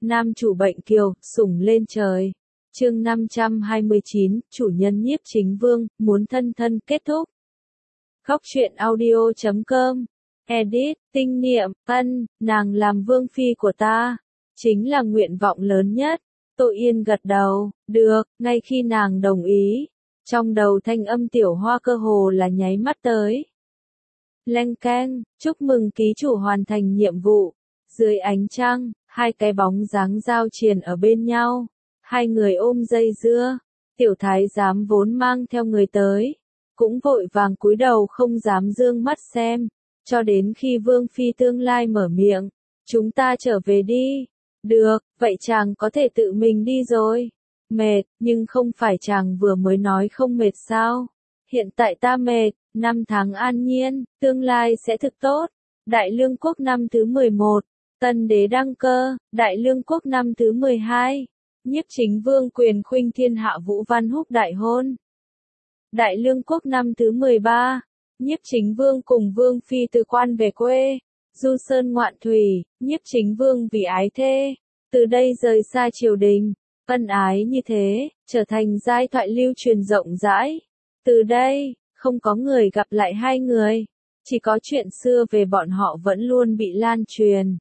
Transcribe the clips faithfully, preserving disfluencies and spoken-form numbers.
Nam chủ bệnh kiều, sủng lên trời. Chương năm trăm hai mươi chín, chủ nhân Nhiếp Chính Vương, muốn thân thân kết thúc. Góc truyện audio chấm com. Edit, tinh niệm, ân, nàng làm vương phi của ta. Chính là nguyện vọng lớn nhất. Tội Yên gật đầu, được, ngay khi nàng đồng ý. Trong đầu thanh âm Tiểu Hoa cơ hồ là nháy mắt tới. Leng keng, chúc mừng ký chủ hoàn thành nhiệm vụ. Dưới ánh trăng, hai cái bóng dáng giao triền ở bên nhau. Hai người ôm dây dưa. Tiểu thái giám vốn mang theo người tới. Cũng vội vàng cúi đầu không dám dương mắt xem. Cho đến khi vương phi tương lai mở miệng. Chúng ta trở về đi. Được, vậy chàng có thể tự mình đi rồi. Mệt, nhưng không phải chàng vừa mới nói không mệt sao? Hiện tại ta mệt, năm tháng an nhiên, tương lai sẽ thực tốt. Đại Lương quốc năm thứ mười một, tân đế đăng cơ, Đại Lương quốc năm thứ mười hai. Nhiếp Chính Vương quyền khuynh thiên hạ Vũ Văn Húc đại hôn. Đại Lương quốc năm thứ mười ba, Nhiếp Chính Vương cùng Vương phi từ quan về quê, du sơn ngoạn thủy, Nhiếp Chính Vương vì ái thê, từ đây rời xa triều đình, ân ái như thế, trở thành giai thoại lưu truyền rộng rãi. Từ đây, không có người gặp lại hai người, chỉ có chuyện xưa về bọn họ vẫn luôn bị lan truyền.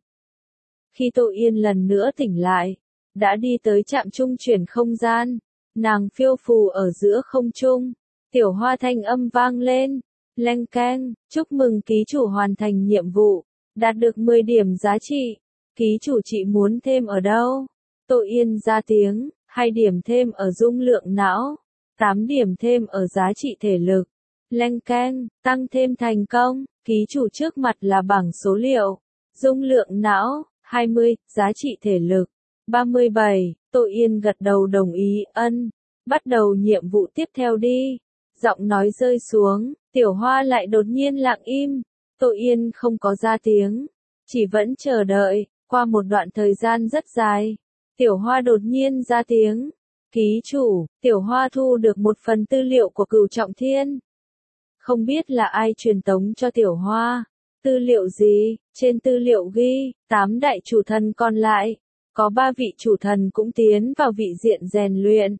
Khi Tội Yên lần nữa tỉnh lại, đã đi tới trạm trung chuyển không gian, nàng phiêu phù ở giữa không trung, Tiểu Hoa thanh âm vang lên, leng keng, chúc mừng ký chủ hoàn thành nhiệm vụ, đạt được mười điểm giá trị, ký chủ chị muốn thêm ở đâu? Tội Yên ra tiếng, hai điểm thêm ở dung lượng não, tám điểm thêm ở giá trị thể lực, leng keng, tăng thêm thành công, ký chủ trước mặt là bảng số liệu, dung lượng não, hai mươi, giá trị thể lực, ba mươi bảy, Tội Yên gật đầu đồng ý, ân, bắt đầu nhiệm vụ tiếp theo đi. Giọng nói rơi xuống, Tiểu Hoa lại đột nhiên lặng im, Tội Yên không có ra tiếng, chỉ vẫn chờ đợi, qua một đoạn thời gian rất dài, Tiểu Hoa đột nhiên ra tiếng, ký chủ, Tiểu Hoa thu được một phần tư liệu của Cửu Trọng Thiên. Không biết là ai truyền tống cho Tiểu Hoa, tư liệu gì, trên tư liệu ghi, tám đại chủ thần còn lại, có ba vị chủ thần cũng tiến vào vị diện rèn luyện.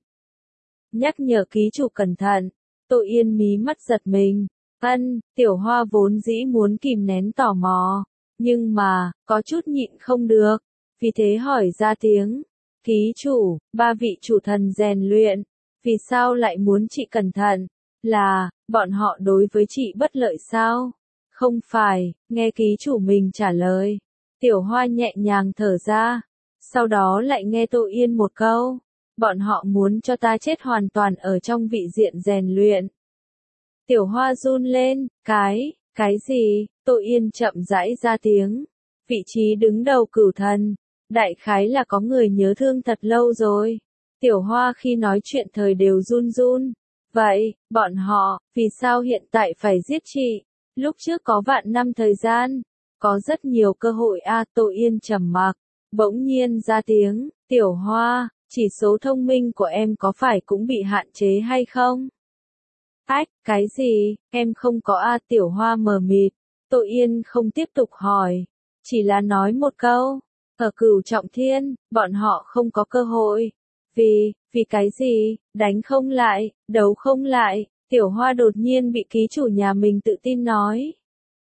Nhắc nhở ký chủ cẩn thận. Tội Yên mí mắt giật mình, ân, Tiểu Hoa vốn dĩ muốn kìm nén tò mò, nhưng mà, có chút nhịn không được, vì thế hỏi ra tiếng, ký chủ, ba vị chủ thần rèn luyện, vì sao lại muốn chị cẩn thận, là, bọn họ đối với chị bất lợi sao? Không phải, nghe ký chủ mình trả lời, Tiểu Hoa nhẹ nhàng thở ra, sau đó lại nghe Tội Yên một câu. Bọn họ muốn cho ta chết hoàn toàn ở trong vị diện rèn luyện. Tiểu Hoa run lên, cái, cái gì? Tội Yên chậm rãi ra tiếng. Vị trí đứng đầu cửu thần, đại khái là có người nhớ thương thật lâu rồi. Tiểu Hoa khi nói chuyện thời đều run run. Vậy, bọn họ, vì sao hiện tại phải giết chị? Lúc trước có vạn năm thời gian, có rất nhiều cơ hội a. À, Tội Yên trầm mặc, bỗng nhiên ra tiếng, Tiểu Hoa. Chỉ số thông minh của em có phải cũng bị hạn chế hay không? Ách, cái gì, em không có a. Tiểu Hoa mờ mịt, Tội Yên không tiếp tục hỏi, chỉ là nói một câu, ở Cửu Trọng Thiên, bọn họ không có cơ hội. Vì, vì cái gì, đánh không lại, đấu không lại, Tiểu Hoa đột nhiên bị ký chủ nhà mình tự tin nói.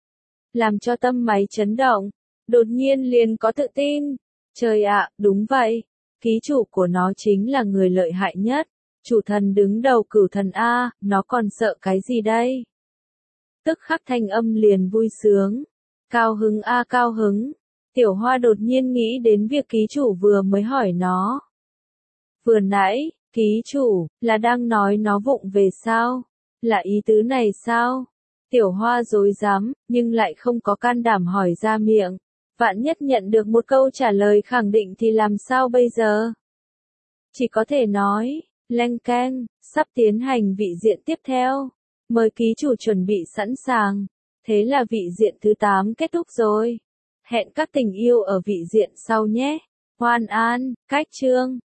Làm cho tâm máy chấn động, đột nhiên liền có tự tin. Trời ạ, đúng vậy. Ký chủ của nó chính là người lợi hại nhất, chủ thần đứng đầu cửu thần A, nó còn sợ cái gì đây? Tức khắc thanh âm liền vui sướng, cao hứng A cao hứng, Tiểu Hoa đột nhiên nghĩ đến việc ký chủ vừa mới hỏi nó. Vừa nãy, ký chủ, là đang nói nó vụng về sao? Là ý tứ này sao? Tiểu Hoa rối rắm, nhưng lại không có can đảm hỏi ra miệng. Vạn nhất nhận được một câu trả lời khẳng định thì làm sao bây giờ? Chỉ có thể nói, leng keng, sắp tiến hành vị diện tiếp theo. Mời ký chủ chuẩn bị sẵn sàng. Thế là vị diện thứ tám kết thúc rồi. Hẹn các tình yêu ở vị diện sau nhé. Hoan An, Cách Chương.